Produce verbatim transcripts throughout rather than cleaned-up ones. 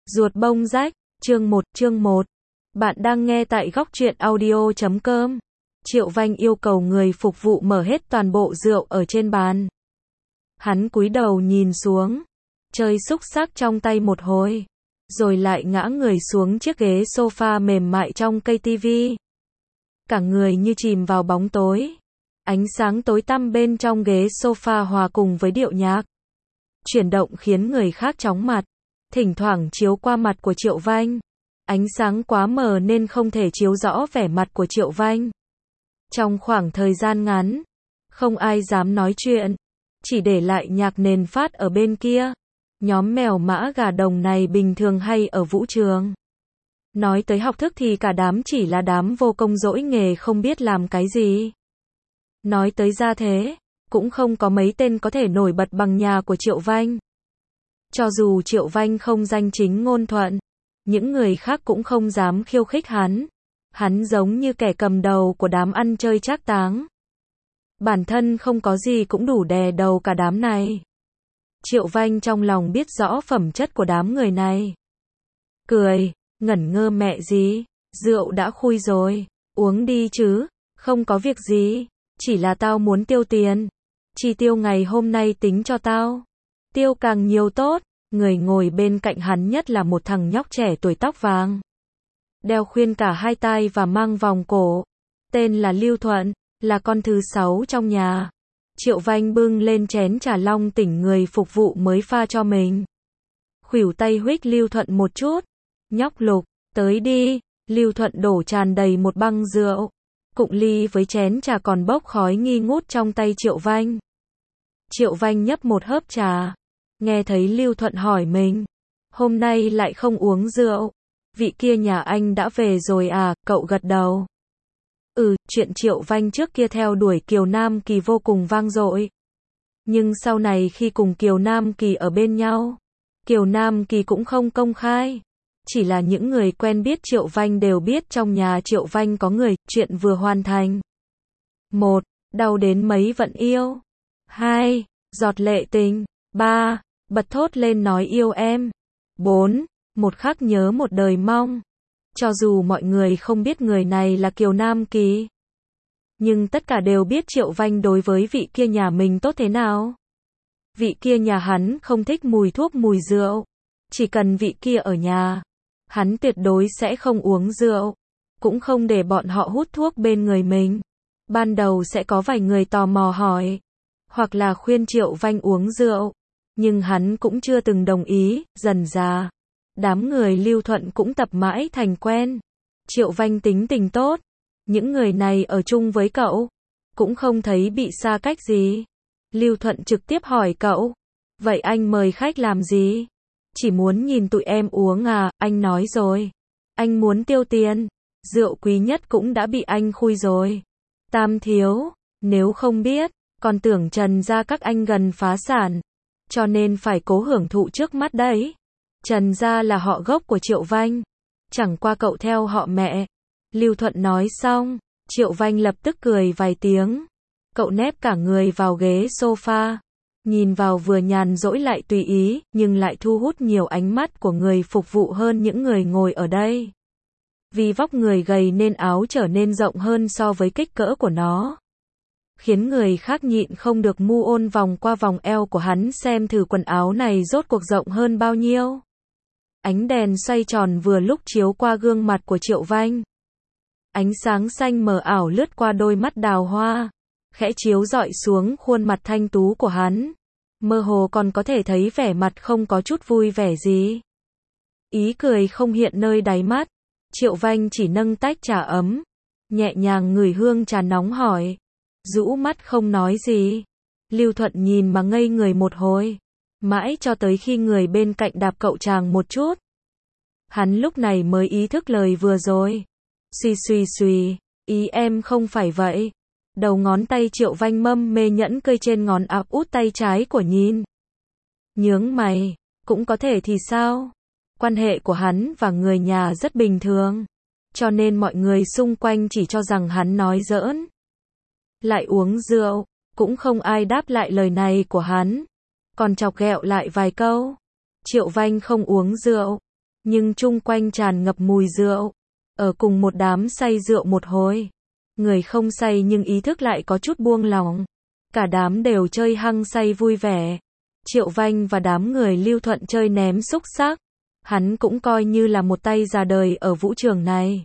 Ruột bông rách, chương một, chương một. Bạn đang nghe tại góc truyện audio chấm com. Triệu Vanh yêu cầu người phục vụ mở hết toàn bộ rượu ở trên bàn. Hắn cúi đầu nhìn xuống, chơi xúc xắc trong tay một hồi, rồi lại ngã người xuống chiếc ghế sofa mềm mại trong cây tivi. Cả người như chìm vào bóng tối. Ánh sáng tối tăm bên trong ghế sofa hòa cùng với điệu nhạc chuyển động khiến người khác chóng mặt. Thỉnh thoảng chiếu qua mặt của Triệu Vanh. Ánh sáng quá mờ nên không thể chiếu rõ vẻ mặt của Triệu Vanh. Trong khoảng thời gian ngắn, không ai dám nói chuyện, chỉ để lại nhạc nền phát ở bên kia. Nhóm mèo mã gà đồng này bình thường hay ở vũ trường. Nói tới học thức thì cả đám chỉ là đám vô công dỗi nghề không biết làm cái gì. Nói tới gia thế, cũng không có mấy tên có thể nổi bật bằng nhà của Triệu Vanh. Cho dù Triệu Vanh không danh chính ngôn thuận, những người khác cũng không dám khiêu khích hắn. Hắn giống như kẻ cầm đầu của đám ăn chơi trác táng. Bản thân không có gì cũng đủ đè đầu cả đám này. Triệu Vanh trong lòng biết rõ phẩm chất của đám người này. Cười, ngẩn ngơ mẹ gì, rượu đã khui rồi, uống đi chứ, không có việc gì, chỉ là tao muốn tiêu tiền. Chi tiêu ngày hôm nay tính cho tao. Tiêu càng nhiều tốt. Người ngồi bên cạnh hắn nhất là một thằng nhóc trẻ tuổi tóc vàng. Đeo khuyên cả hai tai và mang vòng cổ. Tên là Lưu Thuận, là con thứ sáu trong nhà. Triệu Vanh bưng lên chén trà long tỉnh người phục vụ mới pha cho mình. Khuỷu tay huých Lưu Thuận một chút. Nhóc Lục, tới đi. Lưu Thuận đổ tràn đầy một băng rượu. Cụng ly với chén trà còn bốc khói nghi ngút trong tay Triệu Vanh. Triệu Vanh nhấp một hớp trà. Nghe thấy Lưu Thuận hỏi mình, hôm nay lại không uống rượu, vị kia nhà anh đã về rồi à, cậu gật đầu. Ừ, chuyện Triệu Vanh trước kia theo đuổi Kiều Nam Kỳ vô cùng vang dội. Nhưng sau này khi cùng Kiều Nam Kỳ ở bên nhau, Kiều Nam Kỳ cũng không công khai. Chỉ là những người quen biết Triệu Vanh đều biết trong nhà Triệu Vanh có người, chuyện vừa hoàn thành. Một, đau đến mấy vẫn yêu. Hai, giọt lệ tình. Ba, bật thốt lên nói yêu em. Bốn, một khắc nhớ một đời mong. Cho dù mọi người không biết người này là Kiều Nam Kỳ, nhưng tất cả đều biết Triệu Vanh đối với vị kia nhà mình tốt thế nào. Vị kia nhà hắn không thích mùi thuốc mùi rượu. Chỉ cần vị kia ở nhà, hắn tuyệt đối sẽ không uống rượu, cũng không để bọn họ hút thuốc bên người mình. Ban đầu sẽ có vài người tò mò hỏi, hoặc là khuyên Triệu Vanh uống rượu. Nhưng hắn cũng chưa từng đồng ý, dần dà. Đám người Lưu Thuận cũng tập mãi thành quen. Triệu Vanh tính tình tốt. Những người này ở chung với cậu, cũng không thấy bị xa cách gì. Lưu Thuận trực tiếp hỏi cậu, vậy anh mời khách làm gì? Chỉ muốn nhìn tụi em uống à, anh nói rồi. Anh muốn tiêu tiền. Rượu quý nhất cũng đã bị anh khui rồi. Tam thiếu, nếu không biết, còn tưởng Trần gia các anh gần phá sản. Cho nên phải cố hưởng thụ trước mắt đấy. Trần gia là họ gốc của Triệu Vanh. Chẳng qua cậu theo họ mẹ. Lưu Thuận nói xong, Triệu Vanh lập tức cười vài tiếng. Cậu nép cả người vào ghế sofa. Nhìn vào vừa nhàn rỗi lại tùy ý, nhưng lại thu hút nhiều ánh mắt của người phục vụ hơn những người ngồi ở đây. Vì vóc người gầy nên áo trở nên rộng hơn so với kích cỡ của nó. Khiến người khác nhịn không được mu ôn vòng qua vòng eo của hắn xem thử quần áo này rốt cuộc rộng hơn bao nhiêu. Ánh đèn xoay tròn vừa lúc chiếu qua gương mặt của Triệu Vanh. Ánh sáng xanh mờ ảo lướt qua đôi mắt đào hoa, khẽ chiếu rọi xuống khuôn mặt thanh tú của hắn. Mơ hồ còn có thể thấy vẻ mặt không có chút vui vẻ gì. Ý cười không hiện nơi đáy mắt. Triệu Vanh chỉ nâng tách trà ấm, nhẹ nhàng ngửi hương trà nóng hỏi. Rũ mắt không nói gì. Lưu Thuận nhìn mà ngây người một hồi. Mãi cho tới khi người bên cạnh đạp cậu chàng một chút. Hắn lúc này mới ý thức lời vừa rồi. Suy suy suy, ý em không phải vậy. Đầu ngón tay Triệu Vanh mâm mê nhẫn cây trên ngón áp út tay trái của nhìn. Nhướng mày, cũng có thể thì sao? Quan hệ của hắn và người nhà rất bình thường. Cho nên mọi người xung quanh chỉ cho rằng hắn nói giỡn. Lại uống rượu, cũng không ai đáp lại lời này của hắn. Còn chọc ghẹo lại vài câu. Triệu Vanh không uống rượu. nhưng chung quanh tràn ngập mùi rượu. Ở cùng một đám say rượu một hồi, người không say nhưng ý thức lại có chút buông lỏng. Cả đám đều chơi hăng say vui vẻ. Triệu Vanh và đám người Lưu Thuận chơi ném xúc xắc. Hắn cũng coi như là một tay già đời ở vũ trường này.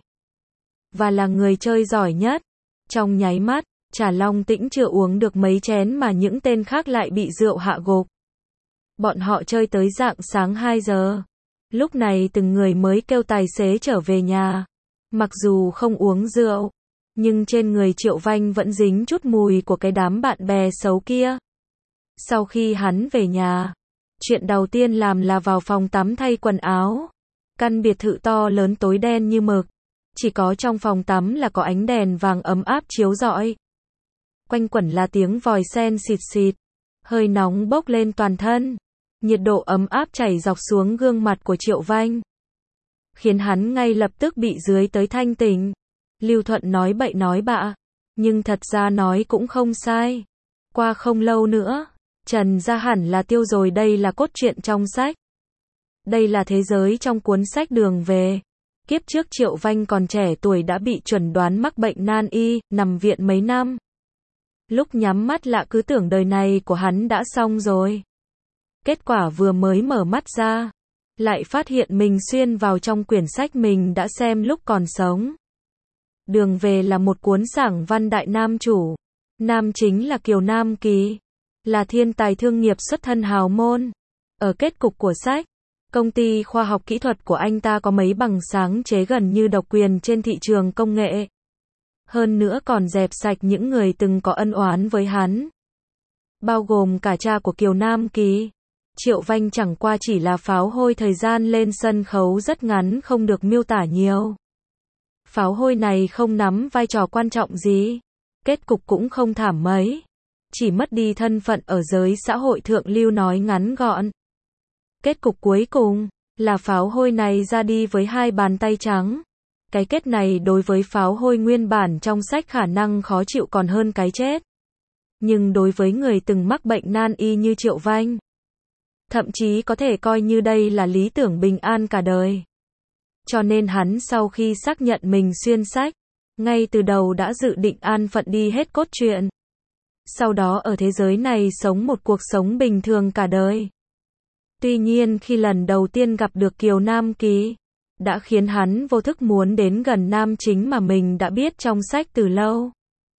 Và là người chơi giỏi nhất. Trong nháy mắt, Trà Long Tĩnh chưa uống được mấy chén mà những tên khác lại bị rượu hạ gục. Bọn họ chơi tới rạng sáng hai giờ. Lúc này từng người mới kêu tài xế trở về nhà. Mặc dù không uống rượu, nhưng trên người Triệu Vanh vẫn dính chút mùi của cái đám bạn bè xấu kia. Sau khi hắn về nhà, chuyện đầu tiên làm là vào phòng tắm thay quần áo. Căn biệt thự to lớn tối đen như mực. Chỉ có trong phòng tắm là có ánh đèn vàng ấm áp chiếu rọi. Quanh quẩn là tiếng vòi sen xịt xịt. Hơi nóng bốc lên toàn thân. Nhiệt độ ấm áp chảy dọc xuống gương mặt của Triệu Vanh. Khiến hắn ngay lập tức bị dưới tới thanh tỉnh. Lưu Thuận nói bậy nói bạ. Nhưng thật ra nói cũng không sai. Qua không lâu nữa, Trần gia hẳn là tiêu rồi, đây là cốt truyện trong sách. Đây là thế giới trong cuốn sách Đường Về. Kiếp trước Triệu Vanh còn trẻ tuổi đã bị chuẩn đoán mắc bệnh nan y, nằm viện mấy năm. Lúc nhắm mắt lạ cứ tưởng đời này của hắn đã xong rồi. Kết quả vừa mới mở mắt ra, lại phát hiện mình xuyên vào trong quyển sách mình đã xem lúc còn sống. Đường Về là một cuốn giảng văn đại nam chủ. Nam chính là Kiều Nam Kỳ, là thiên tài thương nghiệp xuất thân hào môn. Ở kết cục của sách, công ty khoa học kỹ thuật của anh ta có mấy bằng sáng chế gần như độc quyền trên thị trường công nghệ. Hơn nữa còn dẹp sạch những người từng có ân oán với hắn. Bao gồm cả cha của Kiều Nam Kỳ. Triệu Vanh chẳng qua chỉ là pháo hôi thời gian lên sân khấu rất ngắn không được miêu tả nhiều. Pháo hôi này không nắm vai trò quan trọng gì. Kết cục cũng không thảm mấy. Chỉ mất đi thân phận ở giới xã hội thượng lưu nói ngắn gọn. Kết cục cuối cùng là pháo hôi này ra đi với hai bàn tay trắng. Cái kết này đối với pháo hôi nguyên bản trong sách khả năng khó chịu còn hơn cái chết. Nhưng đối với người từng mắc bệnh nan y như Triệu Vanh, thậm chí có thể coi như đây là lý tưởng bình an cả đời. Cho nên hắn sau khi xác nhận mình xuyên sách, ngay từ đầu đã dự định an phận đi hết cốt truyện. Sau đó ở thế giới này sống một cuộc sống bình thường cả đời. Tuy nhiên khi lần đầu tiên gặp được Kiều Nam Kỳ, đã khiến hắn vô thức muốn đến gần nam chính mà mình đã biết trong sách từ lâu.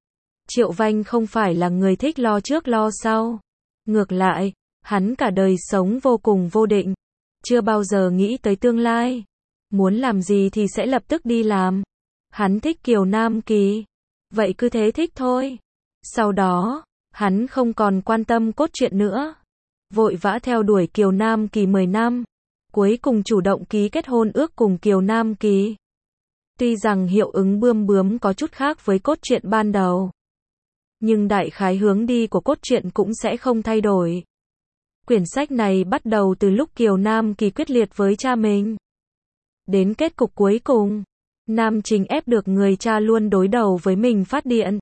Triệu Vanh không phải là người thích lo trước lo sau. Ngược lại, hắn cả đời sống vô cùng vô định. Chưa bao giờ nghĩ tới tương lai. Muốn làm gì thì sẽ lập tức đi làm. Hắn thích Kiều Nam Kỳ. Vậy cứ thế thích thôi. Sau đó, hắn không còn quan tâm cốt truyện nữa. Vội vã theo đuổi Kiều Nam Kỳ mười năm. Cuối cùng chủ động ký kết hôn ước cùng Kiều Nam Kỳ. Tuy rằng hiệu ứng bươm bướm có chút khác với cốt truyện ban đầu. Nhưng đại khái hướng đi của cốt truyện cũng sẽ không thay đổi. Quyển sách này bắt đầu từ lúc Kiều Nam Kỳ quyết liệt với cha mình. Đến kết cục cuối cùng, nam chính ép được người cha luôn đối đầu với mình phát điện.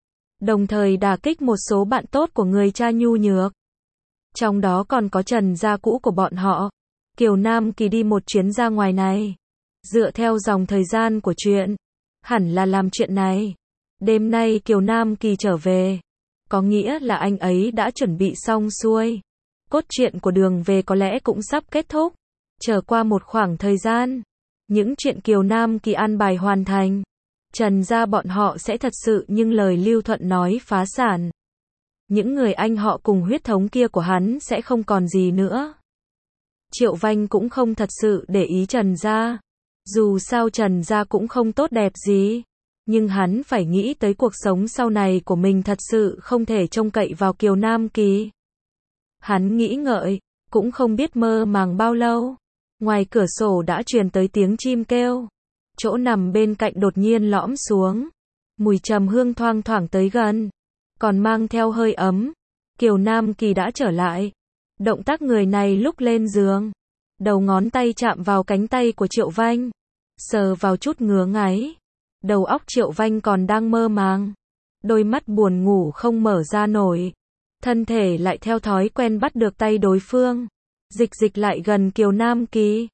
Đồng thời đả kích một số bạn tốt của người cha nhu nhược. Trong đó còn có Trần gia cũ của bọn họ. Kiều Nam Kỳ đi một chuyến ra ngoài này. Dựa theo dòng thời gian của chuyện, hẳn là làm chuyện này. Đêm nay Kiều Nam Kỳ trở về. Có nghĩa là anh ấy đã chuẩn bị xong xuôi. Cốt truyện của Đường Về có lẽ cũng sắp kết thúc. Trở qua một khoảng thời gian, những chuyện Kiều Nam Kỳ an bài hoàn thành. Trần gia bọn họ sẽ thật sự nhưng lời Lưu Thuận nói phá sản. Những người anh họ cùng huyết thống kia của hắn sẽ không còn gì nữa. Triệu Vanh cũng không thật sự để ý Trần gia. Dù sao Trần gia cũng không tốt đẹp gì. Nhưng hắn phải nghĩ tới cuộc sống sau này của mình, thật sự không thể trông cậy vào Kiều Nam Kỳ. Hắn nghĩ ngợi, cũng không biết mơ màng bao lâu. Ngoài cửa sổ đã truyền tới tiếng chim kêu. Chỗ nằm bên cạnh đột nhiên lõm xuống. Mùi trầm hương thoang thoảng tới gần. Còn mang theo hơi ấm. Kiều Nam Kỳ đã trở lại. Động tác người này lúc lên giường. Đầu ngón tay chạm vào cánh tay của Triệu Vanh. Sờ vào chút ngứa ngáy. Đầu óc Triệu Vanh còn đang mơ màng. Đôi mắt buồn ngủ không mở ra nổi. Thân thể lại theo thói quen bắt được tay đối phương. Dịch dịch lại gần Kiều Nam Kỳ.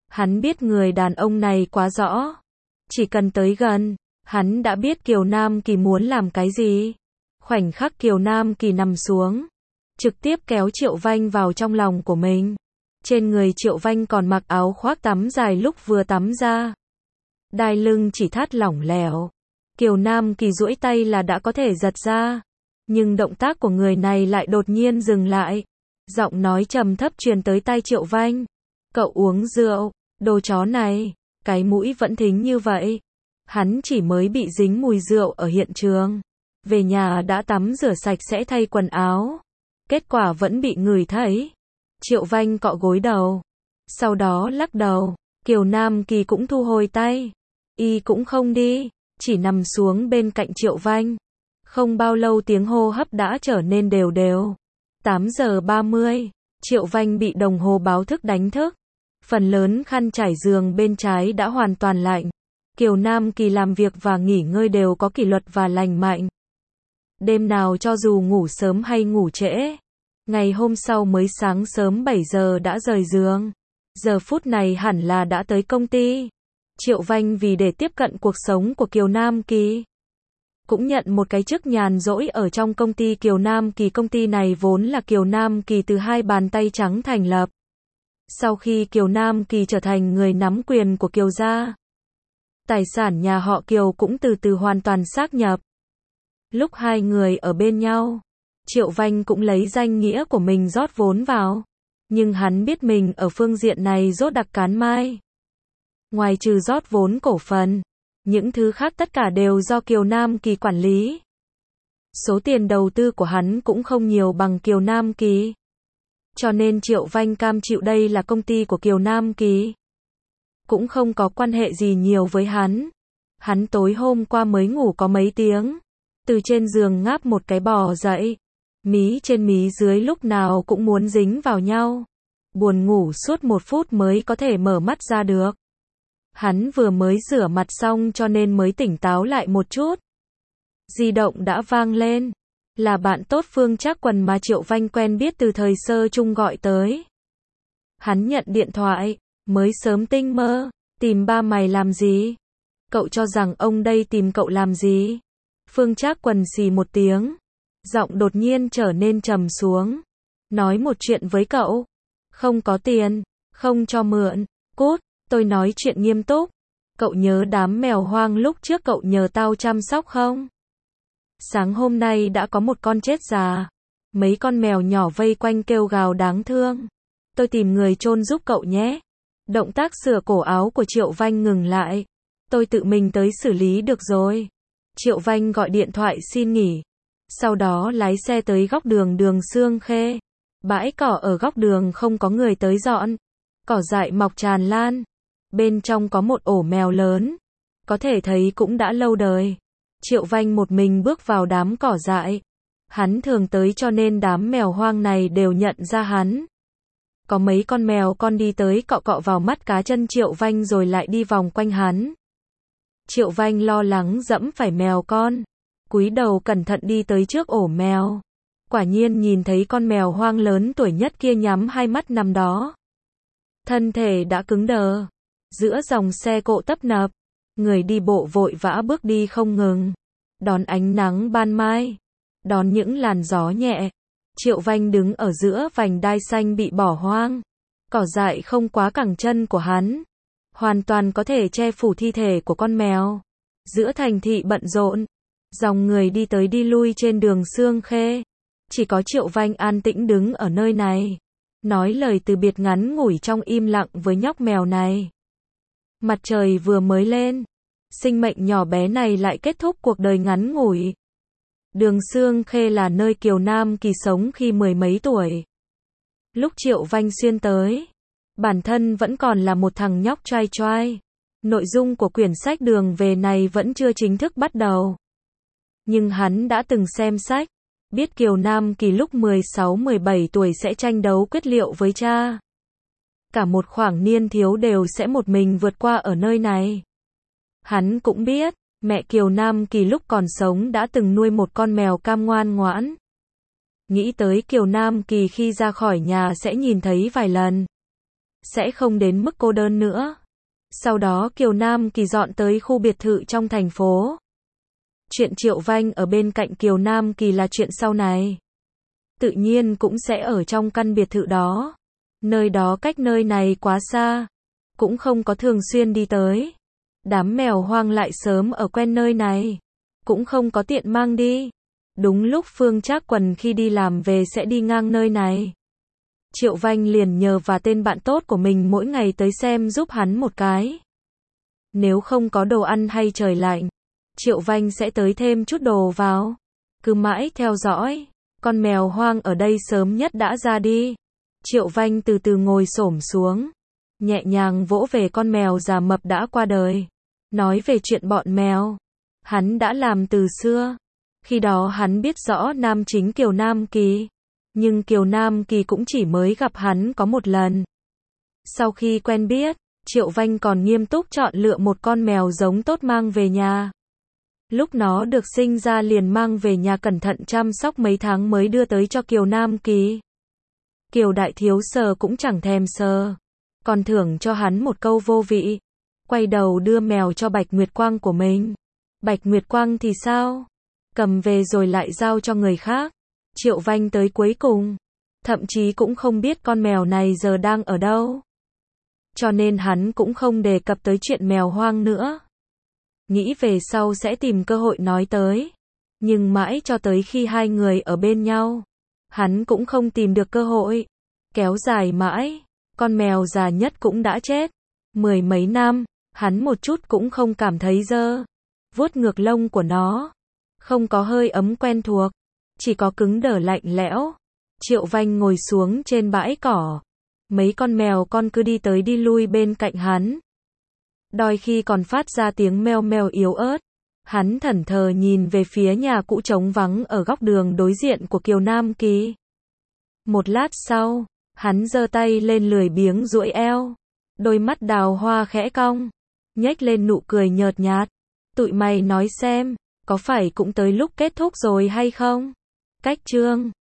Hắn biết người đàn ông này quá rõ. Chỉ cần tới gần, hắn đã biết Kiều Nam Kỳ muốn làm cái gì. Khoảnh khắc Kiều Nam Kỳ nằm xuống, trực tiếp kéo Triệu Vanh vào trong lòng của mình. Trên người Triệu Vanh còn mặc áo khoác tắm dài lúc vừa tắm ra. Đai lưng chỉ thắt lỏng lẻo. Kiều Nam Kỳ duỗi tay là đã có thể giật ra. Nhưng động tác của người này lại đột nhiên dừng lại. Giọng nói trầm thấp truyền tới tai Triệu Vanh. Cậu uống rượu, đồ chó này, cái mũi vẫn thính như vậy. Hắn chỉ mới bị dính mùi rượu ở hiện trường. Về nhà đã tắm rửa sạch sẽ thay quần áo. Kết quả vẫn bị ngửi thấy. Triệu Vanh cọ gối đầu. Sau đó lắc đầu. Kiều Nam Kỳ cũng thu hồi tay. Y cũng không đi, chỉ nằm xuống bên cạnh Triệu Vanh. Không bao lâu tiếng hô hấp đã trở nên đều đều. tám giờ ba mươi, Triệu Vanh bị đồng hồ báo thức đánh thức. Phần lớn khăn trải giường bên trái đã hoàn toàn lạnh. Kiều Nam Kỳ làm việc và nghỉ ngơi đều có kỷ luật và lành mạnh. Đêm nào cho dù ngủ sớm hay ngủ trễ, ngày hôm sau mới sáng sớm bảy giờ đã rời giường. Giờ phút này hẳn là đã tới công ty. Triệu Vanh vì để tiếp cận cuộc sống của Kiều Nam Kỳ, cũng nhận một cái chức nhàn rỗi ở trong công ty Kiều Nam Kỳ. Công ty này vốn là Kiều Nam Kỳ từ hai bàn tay trắng thành lập. Sau khi Kiều Nam Kỳ trở thành người nắm quyền của Kiều gia, tài sản nhà họ Kiều cũng từ từ hoàn toàn sáp nhập. Lúc hai người ở bên nhau, Triệu Vanh cũng lấy danh nghĩa của mình rót vốn vào. Nhưng hắn biết mình ở phương diện này rốt đặc cán mai. Ngoài trừ rót vốn cổ phần, những thứ khác tất cả đều do Kiều Nam Kỳ quản lý. Số tiền đầu tư của hắn cũng không nhiều bằng Kiều Nam Kỳ. Cho nên Triệu Vanh cam chịu đây là công ty của Kiều Nam Kỳ. Cũng không có quan hệ gì nhiều với hắn. Hắn tối hôm qua mới ngủ có mấy tiếng. Từ trên giường ngáp một cái bò dậy. Mí trên mí dưới lúc nào cũng muốn dính vào nhau. Buồn ngủ suốt một phút mới có thể mở mắt ra được. Hắn vừa mới rửa mặt xong cho nên mới tỉnh táo lại một chút. Di động đã vang lên. Là bạn tốt Phương Trác Quần mà Triệu Vanh quen biết từ thời sơ chung gọi tới. Hắn nhận điện thoại. Mới sớm tinh mơ. Tìm ba mày làm gì? Cậu cho rằng ông đây tìm cậu làm gì? Phương Trác Quần xì một tiếng. Giọng đột nhiên trở nên trầm xuống. Nói một chuyện với cậu. Không có tiền. Không cho mượn. Cút. Tôi nói chuyện nghiêm túc. Cậu nhớ đám mèo hoang lúc trước cậu nhờ tao chăm sóc không? Sáng hôm nay đã có một con chết già. Mấy con mèo nhỏ vây quanh kêu gào đáng thương. Tôi tìm người chôn giúp cậu nhé. Động tác sửa cổ áo của Triệu Vanh ngừng lại. Tôi tự mình tới xử lý được rồi. Triệu Vanh gọi điện thoại xin nghỉ. Sau đó lái xe tới góc đường đường Sương Khê. Bãi cỏ ở góc đường không có người tới dọn. Cỏ dại mọc tràn lan. Bên trong có một ổ mèo lớn. Có thể thấy cũng đã lâu đời. Triệu Vanh một mình bước vào đám cỏ dại. Hắn thường tới cho nên đám mèo hoang này đều nhận ra hắn. Có mấy con mèo con đi tới cọ cọ vào mắt cá chân Triệu Vanh rồi lại đi vòng quanh hắn. Triệu Vanh lo lắng dẫm phải mèo con. Cúi đầu cẩn thận đi tới trước ổ mèo. Quả nhiên nhìn thấy con mèo hoang lớn tuổi nhất kia nhắm hai mắt nằm đó. Thân thể đã cứng đờ. Giữa dòng xe cộ tấp nập. Người đi bộ vội vã bước đi không ngừng. Đón ánh nắng ban mai. Đón những làn gió nhẹ. Triệu Vanh đứng ở giữa vành đai xanh bị bỏ hoang. Cỏ dại không quá cẳng chân của hắn. Hoàn toàn có thể che phủ thi thể của con mèo. Giữa thành thị bận rộn. Dòng người đi tới đi lui trên đường Sương Khê. Chỉ có Triệu Vanh an tĩnh đứng ở nơi này. Nói lời từ biệt ngắn ngủi trong im lặng với nhóc mèo này. Mặt trời vừa mới lên. Sinh mệnh nhỏ bé này lại kết thúc cuộc đời ngắn ngủi. Đường Sương Khê là nơi Kiều Nam Kỳ sống khi mười mấy tuổi. Lúc Triệu Vanh xuyên tới, bản thân vẫn còn là một thằng nhóc trai trai. Nội dung của quyển sách Đường Về này vẫn chưa chính thức bắt đầu. Nhưng hắn đã từng xem sách, biết Kiều Nam Kỳ lúc mười sáu mười bảy tuổi sẽ tranh đấu quyết liệu với cha. Cả một khoảng niên thiếu đều sẽ một mình vượt qua ở nơi này. Hắn cũng biết, mẹ Kiều Nam Kỳ lúc còn sống đã từng nuôi một con mèo cam ngoan ngoãn. Nghĩ tới Kiều Nam Kỳ khi ra khỏi nhà sẽ nhìn thấy vài lần. sẽ không đến mức cô đơn nữa. Sau đó Kiều Nam Kỳ dọn tới khu biệt thự trong thành phố. Chuyện Triệu Vanh ở bên cạnh Kiều Nam Kỳ là chuyện sau này. Tự nhiên cũng sẽ ở trong căn biệt thự đó. Nơi đó cách nơi này quá xa, cũng không có thường xuyên đi tới. Đám mèo hoang lại sớm ở quen nơi này, cũng không có tiện mang đi. Đúng lúc Phương Trác Quần khi đi làm về sẽ đi ngang nơi này. Triệu Vanh liền nhờ và tên bạn tốt của mình mỗi ngày tới xem giúp hắn một cái. Nếu không có đồ ăn hay trời lạnh, Triệu Vanh sẽ tới thêm chút đồ vào. Cứ mãi theo dõi, con mèo hoang ở đây sớm nhất đã ra đi. Triệu Vanh từ từ ngồi xổm xuống, nhẹ nhàng vỗ về con mèo già mập đã qua đời. Nói về chuyện bọn mèo, hắn đã làm từ xưa. Khi đó hắn biết rõ nam chính Kiều Nam Kỳ, nhưng Kiều Nam Kỳ cũng chỉ mới gặp hắn có một lần. Sau khi quen biết, Triệu Vanh còn nghiêm túc chọn lựa một con mèo giống tốt mang về nhà. Lúc nó được sinh ra liền mang về nhà cẩn thận chăm sóc mấy tháng mới đưa tới cho Kiều Nam Kỳ. Kiều Đại Thiếu sờ cũng chẳng thèm sờ, còn thưởng cho hắn một câu vô vị. Quay đầu đưa mèo cho Bạch Nguyệt Quang của mình. Bạch Nguyệt Quang thì sao? Cầm về rồi lại giao cho người khác. Triệu Vanh tới cuối cùng, thậm chí cũng không biết con mèo này giờ đang ở đâu. Cho nên hắn cũng không đề cập tới chuyện mèo hoang nữa. Nghĩ về sau sẽ tìm cơ hội nói tới. Nhưng mãi cho tới khi hai người ở bên nhau, hắn cũng không tìm được cơ hội. Kéo dài mãi, con mèo già nhất cũng đã chết. Mười mấy năm, hắn một chút cũng không cảm thấy dơ. Vuốt ngược lông của nó, không có hơi ấm quen thuộc, chỉ có cứng đờ lạnh lẽo. Triệu Vanh ngồi xuống trên bãi cỏ. Mấy con mèo con cứ đi tới đi lui bên cạnh hắn. Đôi khi còn phát ra tiếng meo meo yếu ớt. Hắn thẫn thờ nhìn về phía nhà cũ trống vắng ở góc đường đối diện của Kiều Nam Kỳ. Một lát sau, hắn giơ tay lên lười biếng duỗi eo. Đôi mắt đào hoa khẽ cong, nhếch lên nụ cười nhợt nhạt. Tụi mày nói xem, có phải cũng tới lúc kết thúc rồi hay không? Cách chương